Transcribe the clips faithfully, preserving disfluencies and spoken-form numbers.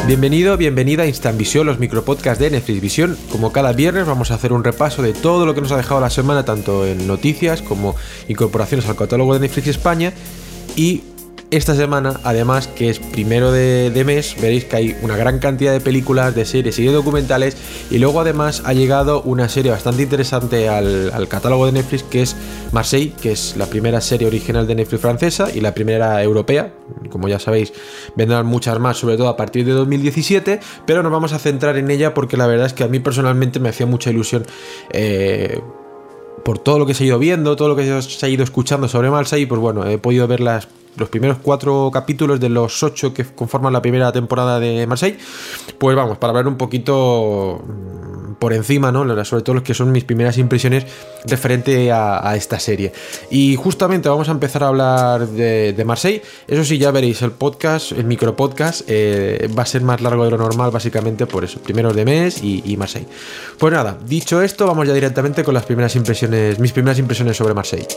Bienvenido, bienvenida a Instant Visión, los micropodcasts de Netflix Visión. Como cada viernes vamos a hacer un repaso de todo lo que nos ha dejado la semana, tanto en noticias como incorporaciones al catálogo de Netflix España. Y esta semana, además, que es primero de, de mes, veréis que hay una gran cantidad de películas, de series y de documentales. Y luego además ha llegado una serie bastante interesante al, al catálogo de Netflix, que es Marseille, que es la primera serie original de Netflix francesa y la primera europea. Como ya sabéis, vendrán muchas más, sobre todo a partir de dos mil diecisiete, pero nos vamos a centrar en ella porque la verdad es que a mí personalmente me hacía mucha ilusión eh, por todo lo que se ha ido viendo, todo lo que se ha ido escuchando sobre Marseille. Pues bueno, he podido ver las los primeros cuatro capítulos de los ocho que conforman la primera temporada de Marseille. Pues vamos, para hablar un poquito por encima, ¿no? Sobre todo los que son mis primeras impresiones referente a, a esta serie. Y justamente vamos a empezar a hablar de, de Marseille. Eso sí, ya veréis, el podcast, el micropodcast eh, va a ser más largo de lo normal, básicamente por eso, primeros de mes y, y Marseille. Pues nada, dicho esto, vamos ya directamente con las primeras impresiones, mis primeras impresiones sobre Marseille.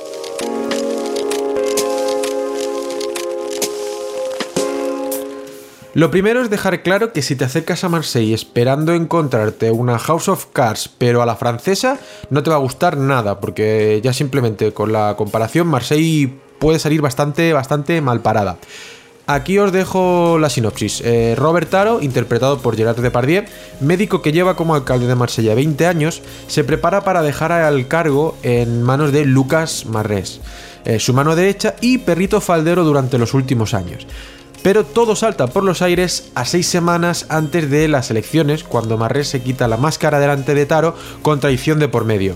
Lo primero es dejar claro que si te acercas a Marseille esperando encontrarte una House of Cards pero a la francesa, no te va a gustar nada, porque ya simplemente con la comparación Marseille puede salir bastante, bastante mal parada. Aquí os dejo la sinopsis. Eh, Robert Taro, interpretado por Gerard Depardieu, médico que lleva como alcalde de Marsella veinte años, se prepara para dejar al cargo en manos de Lucas Marrés, eh, su mano derecha y perrito faldero durante los últimos años. Pero todo salta por los aires a seis semanas antes de las elecciones, cuando Marrés se quita la máscara delante de Taro con traición de por medio.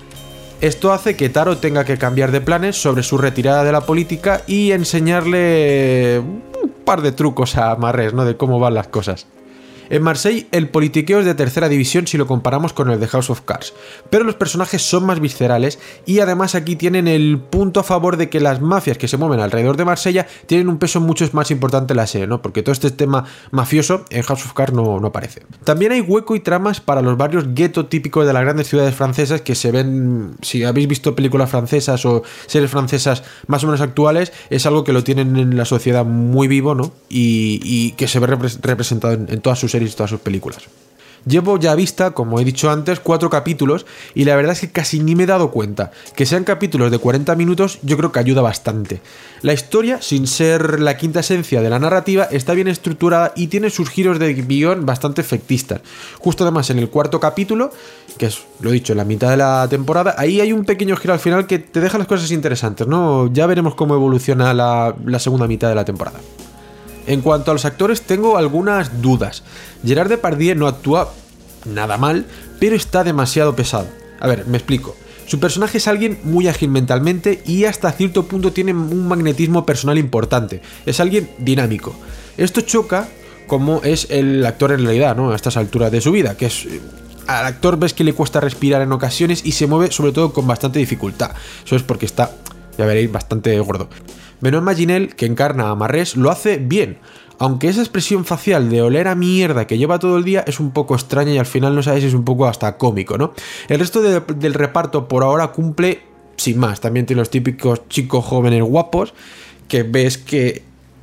Esto hace que Taro tenga que cambiar de planes sobre su retirada de la política y enseñarle un par de trucos a Marrés, ¿no? De cómo van las cosas. En Marseille, el politiqueo es de tercera división si lo comparamos con el de House of Cards, pero los personajes son más viscerales y además aquí tienen el punto a favor de que las mafias que se mueven alrededor de Marsella tienen un peso mucho más importante en la serie, ¿no? Porque todo este tema mafioso en House of Cards no, no aparece. También hay hueco y tramas para los barrios gueto típicos de las grandes ciudades francesas que se ven, si habéis visto películas francesas o series francesas más o menos actuales, es algo que lo tienen en la sociedad muy vivo, ¿no? Y, y que se ve repre- representado en, en todas sus series y todas sus películas. Llevo ya vista, como he dicho antes, cuatro capítulos y la verdad es que casi ni me he dado cuenta. Que sean capítulos de cuarenta minutos yo creo que ayuda bastante. La historia, sin ser la quinta esencia de la narrativa, está bien estructurada y tiene sus giros de guión bastante efectistas. Justo además en el cuarto capítulo, que es, lo he dicho, en la mitad de la temporada, ahí hay un pequeño giro al final que te deja las cosas interesantes, ¿no? Ya veremos cómo evoluciona la, la segunda mitad de la temporada. En cuanto a los actores, tengo algunas dudas. Gerard Depardieu no actúa nada mal, pero está demasiado pesado. A ver, me explico. Su personaje es alguien muy ágil mentalmente y hasta cierto punto tiene un magnetismo personal importante. Es alguien dinámico. Esto choca como es el actor en realidad, ¿no? A estas alturas de su vida, que es... Al actor ves que le cuesta respirar en ocasiones y se mueve sobre todo con bastante dificultad. Eso es porque está, ya veréis, bastante gordo. Benoît Magimel, que encarna a Marrés, lo hace bien, aunque esa expresión facial de oler a mierda que lleva todo el día es un poco extraña y al final no sabéis si es un poco hasta cómico, ¿no? El resto de, del reparto por ahora cumple sin más. También tiene los típicos chicos jóvenes guapos que ves que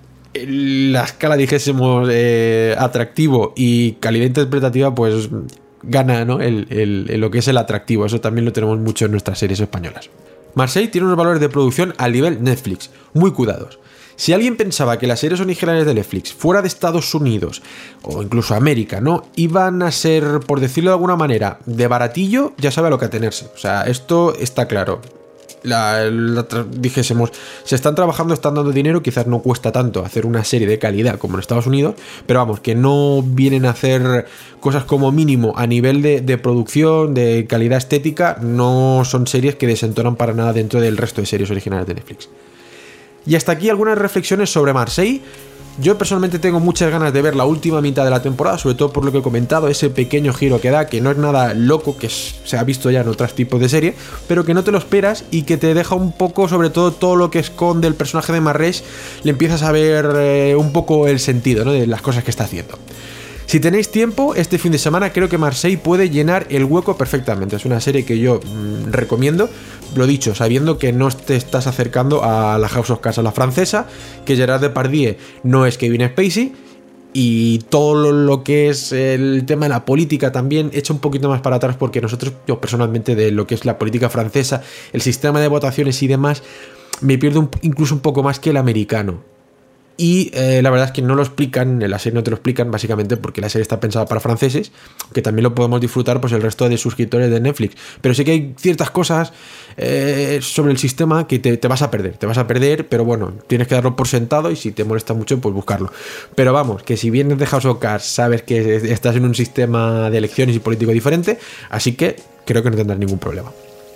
la escala, dijésemos, eh, atractivo y calidad interpretativa pues gana, ¿no? El, el, el, lo que es el atractivo. Eso también lo tenemos mucho en nuestras series españolas. Marseille tiene unos valores de producción al nivel Netflix, muy cuidados. Si alguien pensaba que las series originales de Netflix fuera de Estados Unidos o incluso América, ¿no? Iban a ser, por decirlo de alguna manera, de baratillo, ya sabe a lo que atenerse. O sea, esto está claro. La, la, dijésemos, se están trabajando, están dando dinero, quizás no cuesta tanto hacer una serie de calidad como en Estados Unidos, pero vamos, que no vienen a hacer cosas como mínimo a nivel de, de producción, de calidad estética, no son series que desentonan para nada dentro del resto de series originales de Netflix. Y hasta aquí algunas reflexiones sobre Marseille. Yo personalmente tengo muchas ganas de ver la última mitad de la temporada, sobre todo por lo que he comentado, ese pequeño giro que da, que no es nada loco, que se ha visto ya en otros tipos de serie, pero que no te lo esperas y que te deja un poco, sobre todo todo lo que esconde el personaje de Marrés, le empiezas a ver eh, un poco el sentido, ¿no? De las cosas que está haciendo. Si tenéis tiempo, este fin de semana creo que Marseille puede llenar el hueco perfectamente. Es una serie que yo mmm, recomiendo, lo dicho, sabiendo que no te estás acercando a la House of Cards, a la francesa, que Gerard Depardieu no es Kevin Spacey, y todo lo, lo que es el tema de la política también echa un poquito más para atrás, porque nosotros, yo personalmente, de lo que es la política francesa, el sistema de votaciones y demás, me pierdo un, incluso un poco más que el americano. Y eh, la verdad es que no lo explican, en la serie no te lo explican, básicamente porque la serie está pensada para franceses, que también lo podemos disfrutar pues el resto de suscriptores de Netflix. Pero sí que hay ciertas cosas eh, sobre el sistema que te, te vas a perder, te vas a perder, pero bueno, tienes que darlo por sentado y si te molesta mucho, pues buscarlo. Pero vamos, que si vienes de House of Cards, sabes que estás en un sistema de elecciones y político diferente, así que creo que no tendrás ningún problema.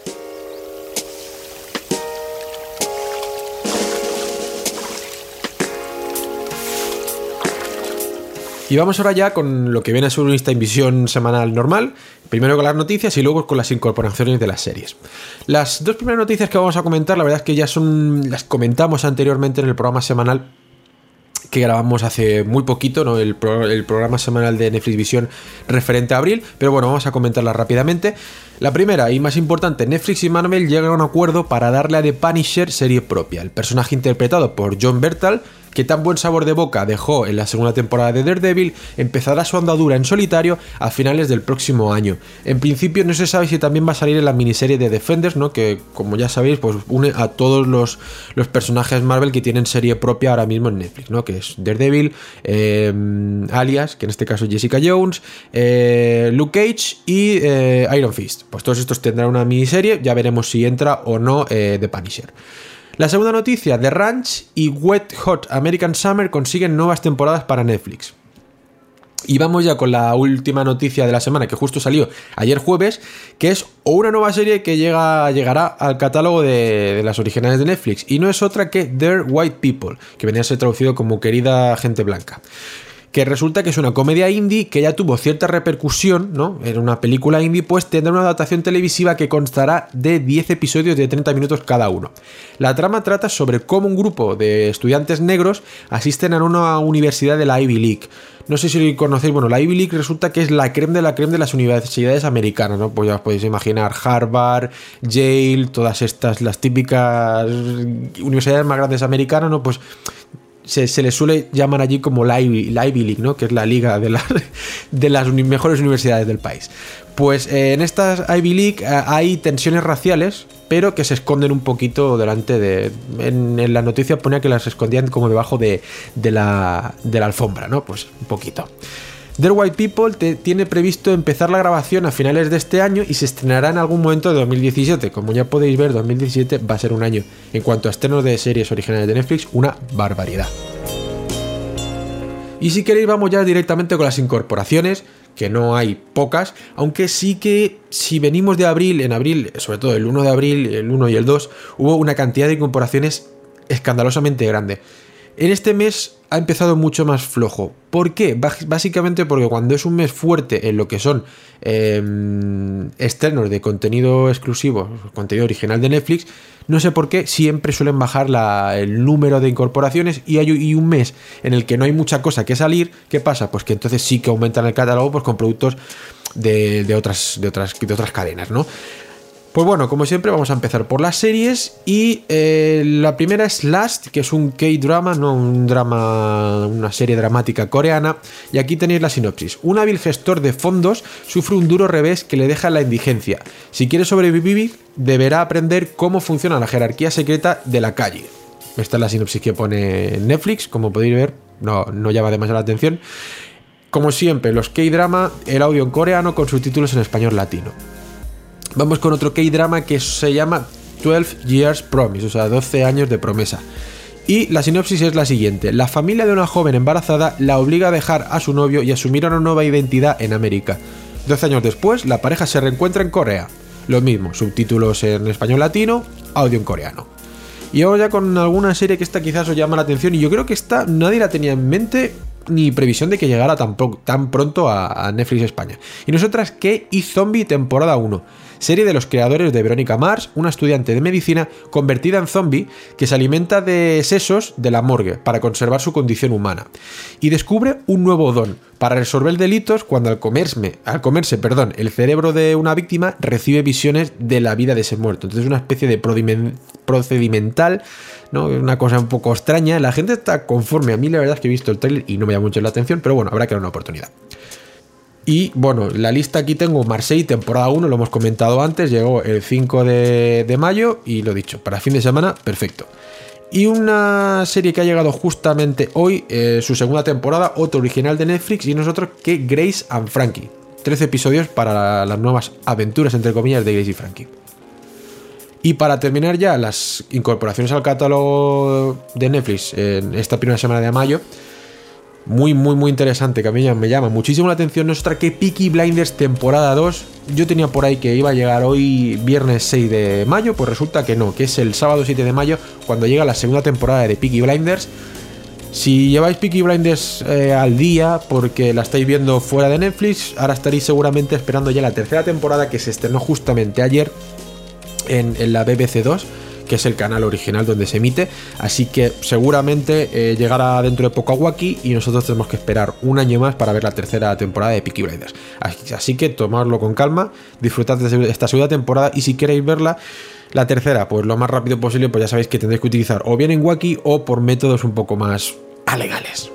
Y vamos ahora ya con lo que viene a ser una lista de visión semanal normal, primero con las noticias y luego con las incorporaciones de las series. Las dos primeras noticias que vamos a comentar, la verdad es que ya son, las comentamos anteriormente en el programa semanal que grabamos hace muy poquito, ¿no? el, pro, el programa semanal de Netflix Visión referente a abril, pero bueno, vamos a comentarlas rápidamente. La primera y más importante, Netflix y Marvel llegan a un acuerdo para darle a The Punisher serie propia. El personaje interpretado por Jon Bernthal, que tan buen sabor de boca dejó en la segunda temporada de Daredevil, empezará su andadura en solitario a finales del próximo año. En principio no se sabe si también va a salir en la miniserie de Defenders, ¿no? Que como ya sabéis, pues une a todos los, los personajes Marvel que tienen serie propia ahora mismo en Netflix, ¿no? Que es Daredevil, eh, Alias, que en este caso es Jessica Jones, eh, Luke Cage y eh, Iron Fist. Pues todos estos tendrán una miniserie, ya veremos si entra o no eh, The Punisher. La segunda noticia, The Ranch y Wet Hot American Summer consiguen nuevas temporadas para Netflix. Y vamos ya con la última noticia de la semana, que justo salió ayer jueves, que es una nueva serie que llega, llegará al catálogo de, de las originales de Netflix, y no es otra que Dear White People, que venía a ser traducido como Querida Gente Blanca. Que resulta que es una comedia indie que ya tuvo cierta repercusión, ¿no? Era una película indie, pues tendrá una adaptación televisiva que constará de diez episodios de treinta minutos cada uno. La trama trata sobre cómo un grupo de estudiantes negros asisten a una universidad de la Ivy League. No sé si conocéis, bueno, la Ivy League resulta que es la creme de la creme de las universidades americanas, ¿no? Pues ya os podéis imaginar Harvard, Yale, todas estas, las típicas universidades más grandes americanas, ¿no? Pues Se, se le suele llamar allí como la Ivy, la Ivy League, ¿no? Que es la liga de, la, de las uni, mejores universidades del país. Pues eh, en estas Ivy League eh, hay tensiones raciales, pero que se esconden un poquito delante de... En, en la noticia ponía que las escondían como debajo de, de, la, de la alfombra, ¿no? Pues un poquito. Dear White People te, tiene previsto empezar la grabación a finales de este año y se estrenará en algún momento de dos mil diecisiete. Como ya podéis ver, dos mil diecisiete va a ser un año. En cuanto a estrenos de series originales de Netflix, una barbaridad. Y si queréis vamos ya directamente con las incorporaciones, que no hay pocas, aunque sí que si venimos de abril, en abril, sobre todo el uno de abril, el uno y el dos, hubo una cantidad de incorporaciones escandalosamente grande. En este mes ha empezado mucho más flojo. ¿Por qué? Básicamente porque cuando es un mes fuerte en lo que son eh, estrenos de contenido exclusivo, contenido original de Netflix, no sé por qué siempre suelen bajar la, el número de incorporaciones y hay y un mes en el que no hay mucha cosa que salir. ¿Qué pasa? Pues que entonces sí que aumentan el catálogo pues con productos de, de, otras, de, otras, de otras cadenas, ¿no? Pues bueno, como siempre vamos a empezar por las series y eh, la primera es Last, que es un K-drama, no un drama, una serie dramática coreana, y aquí tenéis la sinopsis. Un hábil gestor de fondos sufre un duro revés que le deja en la indigencia. Si quiere sobrevivir, deberá aprender cómo funciona la jerarquía secreta de la calle. Esta es la sinopsis que pone Netflix, como podéis ver, no, no llama demasiado la atención. Como siempre, los K-drama, el audio en coreano con subtítulos en español latino. Vamos con otro K-drama que se llama doce Years Promise, o sea, doce años de promesa. Y la sinopsis es la siguiente. La familia de una joven embarazada la obliga a dejar a su novio y asumir una nueva identidad en América. doce años después, la pareja se reencuentra en Corea. Lo mismo, subtítulos en español latino, audio en coreano. Y vamos ya con alguna serie que esta quizás os llama la atención y yo creo que esta nadie la tenía en mente ni previsión de que llegara tan, pro, tan pronto a, a Netflix España. Y nosotras, que iZombie temporada uno. Serie de los creadores de Verónica Mars, una estudiante de medicina convertida en zombie que se alimenta de sesos de la morgue para conservar su condición humana. Y descubre un nuevo don para resolver delitos cuando al comerse, al comerse perdón, el cerebro de una víctima recibe visiones de la vida de ese muerto. Entonces es una especie de procedimental, ¿no? Una cosa un poco extraña. La gente está conforme. A mí la verdad es que he visto el trailer y no me llamaría mucho la atención, pero bueno, habrá que dar una oportunidad. Y bueno, la lista aquí tengo Marseille, temporada uno, lo hemos comentado antes, llegó el cinco de, de mayo y lo dicho, para fin de semana, perfecto. Y una serie que ha llegado justamente hoy, eh, su segunda temporada, otro original de Netflix, y nosotros que Grace and Frankie. trece episodios para la, las nuevas aventuras, entre comillas, de Grace y Frankie. Y para terminar ya las incorporaciones al catálogo de Netflix en esta primera semana de mayo, muy, muy, muy interesante, que a mí me llama muchísimo la atención, no es otra que Peaky Blinders temporada dos. Yo tenía por ahí que iba a llegar hoy viernes seis de mayo, pues resulta que no, que es el sábado siete de mayo cuando llega la segunda temporada de Peaky Blinders. Si lleváis Peaky Blinders eh, al día porque la estáis viendo fuera de Netflix, ahora estaréis seguramente esperando ya la tercera temporada, que se estrenó justamente ayer en, en la B B C dos, que es el canal original donde se emite, así que seguramente eh, llegará dentro de poco a Wacky y nosotros tenemos que esperar un año más para ver la tercera temporada de Peaky Blinders. Así, así que tomadlo con calma, disfrutad de esta segunda temporada y si queréis verla, la tercera, pues lo más rápido posible, pues ya sabéis que tendréis que utilizar o bien en Wacky o por métodos un poco más alegales.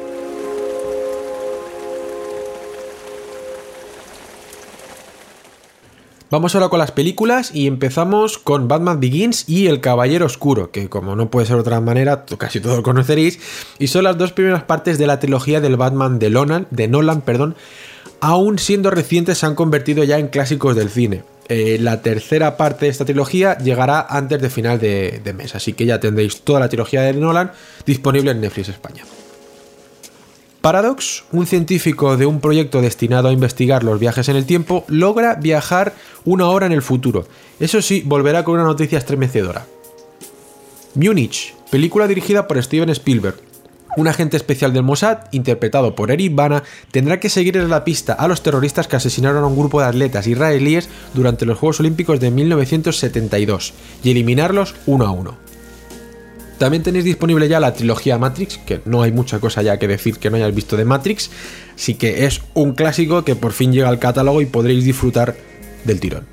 Vamos ahora con las películas y empezamos con Batman Begins y El Caballero Oscuro, que como no puede ser de otra manera, casi todos lo conoceréis, y son las dos primeras partes de la trilogía del Batman de Nolan, de Nolan, perdón, aún siendo recientes se han convertido ya en clásicos del cine. Eh, la tercera parte de esta trilogía llegará antes de final de, de mes, así que ya tendréis toda la trilogía de Nolan disponible en Netflix España. Paradox, un científico de un proyecto destinado a investigar los viajes en el tiempo, logra viajar una hora en el futuro. Eso sí, volverá con una noticia estremecedora. Múnich, película dirigida por Steven Spielberg. Un agente especial del Mossad, interpretado por Eric Bana, tendrá que seguir en la pista a los terroristas que asesinaron a un grupo de atletas israelíes durante los Juegos Olímpicos de mil novecientos setenta y dos y eliminarlos uno a uno. También tenéis disponible ya la trilogía Matrix, que no hay mucha cosa ya que decir que no hayáis visto de Matrix, así que es un clásico que por fin llega al catálogo y podréis disfrutar del tirón.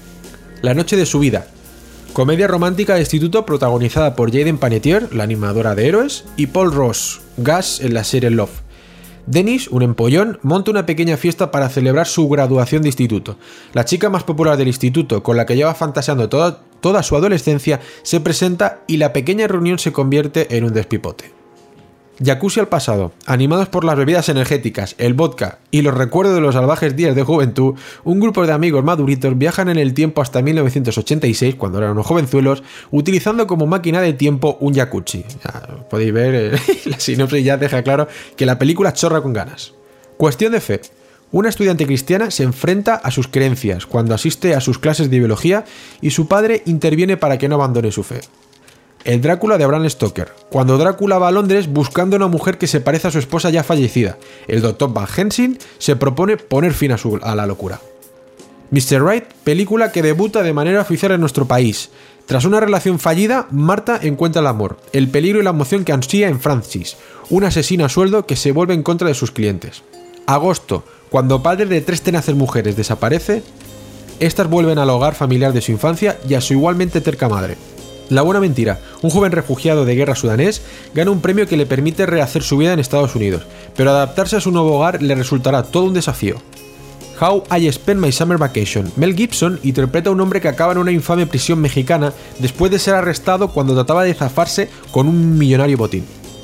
La noche de su vida, comedia romántica de instituto protagonizada por Jaden Panettiere, la animadora de Héroes, y Paul Ross, Gus en la serie Love. Dennis, un empollón, monta una pequeña fiesta para celebrar su graduación de instituto. La chica más popular del instituto, con la que lleva fantaseando toda, toda su adolescencia, se presenta y la pequeña reunión se convierte en un despipote. Jacuzzi al pasado. Animados por las bebidas energéticas, el vodka y los recuerdos de los salvajes días de juventud, un grupo de amigos maduritos viajan en el tiempo hasta mil novecientos ochenta y seis, cuando eran unos jovenzuelos, utilizando como máquina de tiempo un jacuzzi. Ya, podéis ver, eh, la sinopsis ya deja claro que la película chorra con ganas. Cuestión de fe. Una estudiante cristiana se enfrenta a sus creencias cuando asiste a sus clases de biología y su padre interviene para que no abandone su fe. El Drácula de Bram Stoker. Cuando Drácula va a Londres buscando una mujer que se parece a su esposa ya fallecida, el doctor Van Helsing se propone poner fin a, su, a la locura. mister Right, película que debuta de manera oficial en nuestro país. Tras una relación fallida, Marta encuentra el amor, el peligro y la emoción que ansía en Francis, una asesina a sueldo que se vuelve en contra de sus clientes. Agosto, cuando padre de tres tenaces mujeres desaparece, estas vuelven al hogar familiar de su infancia y a su igualmente terca madre. La buena mentira, un joven refugiado de guerra sudanés gana un premio que le permite rehacer su vida en Estados Unidos, pero adaptarse a su nuevo hogar le resultará todo un desafío. How I Spent My Summer Vacation. Mel Gibson interpreta a un hombre que acaba en una infame prisión mexicana después de ser arrestado cuando trataba de zafarse con un millonario botín.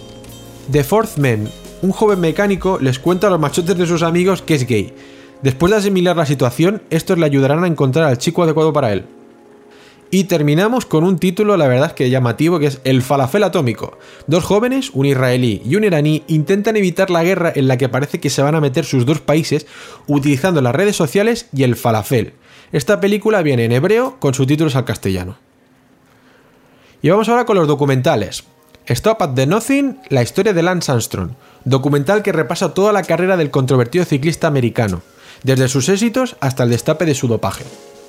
The Fourth Man. Un joven mecánico les cuenta a los machotes de sus amigos que es gay. Después de asimilar la situación, estos le ayudarán a encontrar al chico adecuado para él. Y terminamos con un título, la verdad que llamativo, que es El falafel atómico. Dos jóvenes, un israelí y un iraní, intentan evitar la guerra en la que parece que se van a meter sus dos países utilizando las redes sociales y el falafel. Esta película viene en hebreo con subtítulos al castellano. Y vamos ahora con los documentales. Stop at the Nothing, la historia de Lance Armstrong. Documental que repasa toda la carrera del controvertido ciclista americano, desde sus éxitos hasta el destape de su dopaje.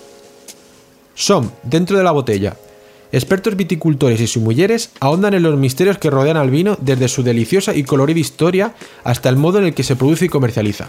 Som, dentro de la botella. Expertos viticultores y sus mujeres ahondan en los misterios que rodean al vino desde su deliciosa y colorida historia hasta el modo en el que se produce y comercializa.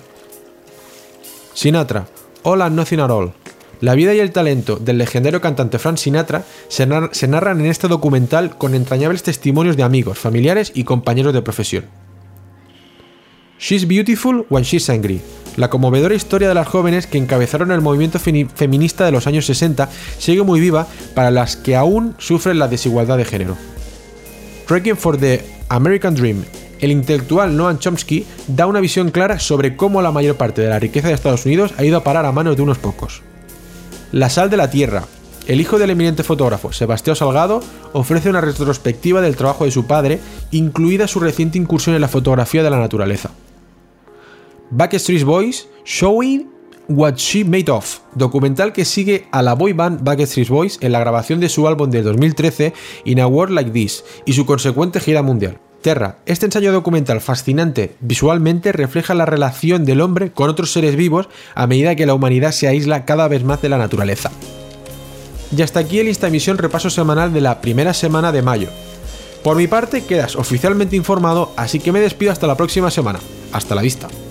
Sinatra, All and Nothing at All. La vida y el talento del legendario cantante Frank Sinatra se, nar- se narran en este documental con entrañables testimonios de amigos, familiares y compañeros de profesión. She's Beautiful When She's Angry. La conmovedora historia de las jóvenes que encabezaron el movimiento feminista de los años sesenta sigue muy viva para las que aún sufren la desigualdad de género. Requiem for the American Dream. El intelectual Noam Chomsky da una visión clara sobre cómo la mayor parte de la riqueza de Estados Unidos ha ido a parar a manos de unos pocos. La sal de la tierra. El hijo del eminente fotógrafo Sebastião Salgado ofrece una retrospectiva del trabajo de su padre, incluida su reciente incursión en la fotografía de la naturaleza. Backstreet Boys, Showing What She Made Of, documental que sigue a la boy band Backstreet Boys en la grabación de su álbum del dos mil trece, In a World Like This, y su consecuente gira mundial. Terra, este ensayo documental fascinante visualmente refleja la relación del hombre con otros seres vivos a medida que la humanidad se aísla cada vez más de la naturaleza. Y hasta aquí el Instamisión repaso semanal de la primera semana de mayo. Por mi parte quedas oficialmente informado, así que me despido hasta la próxima semana. Hasta la vista.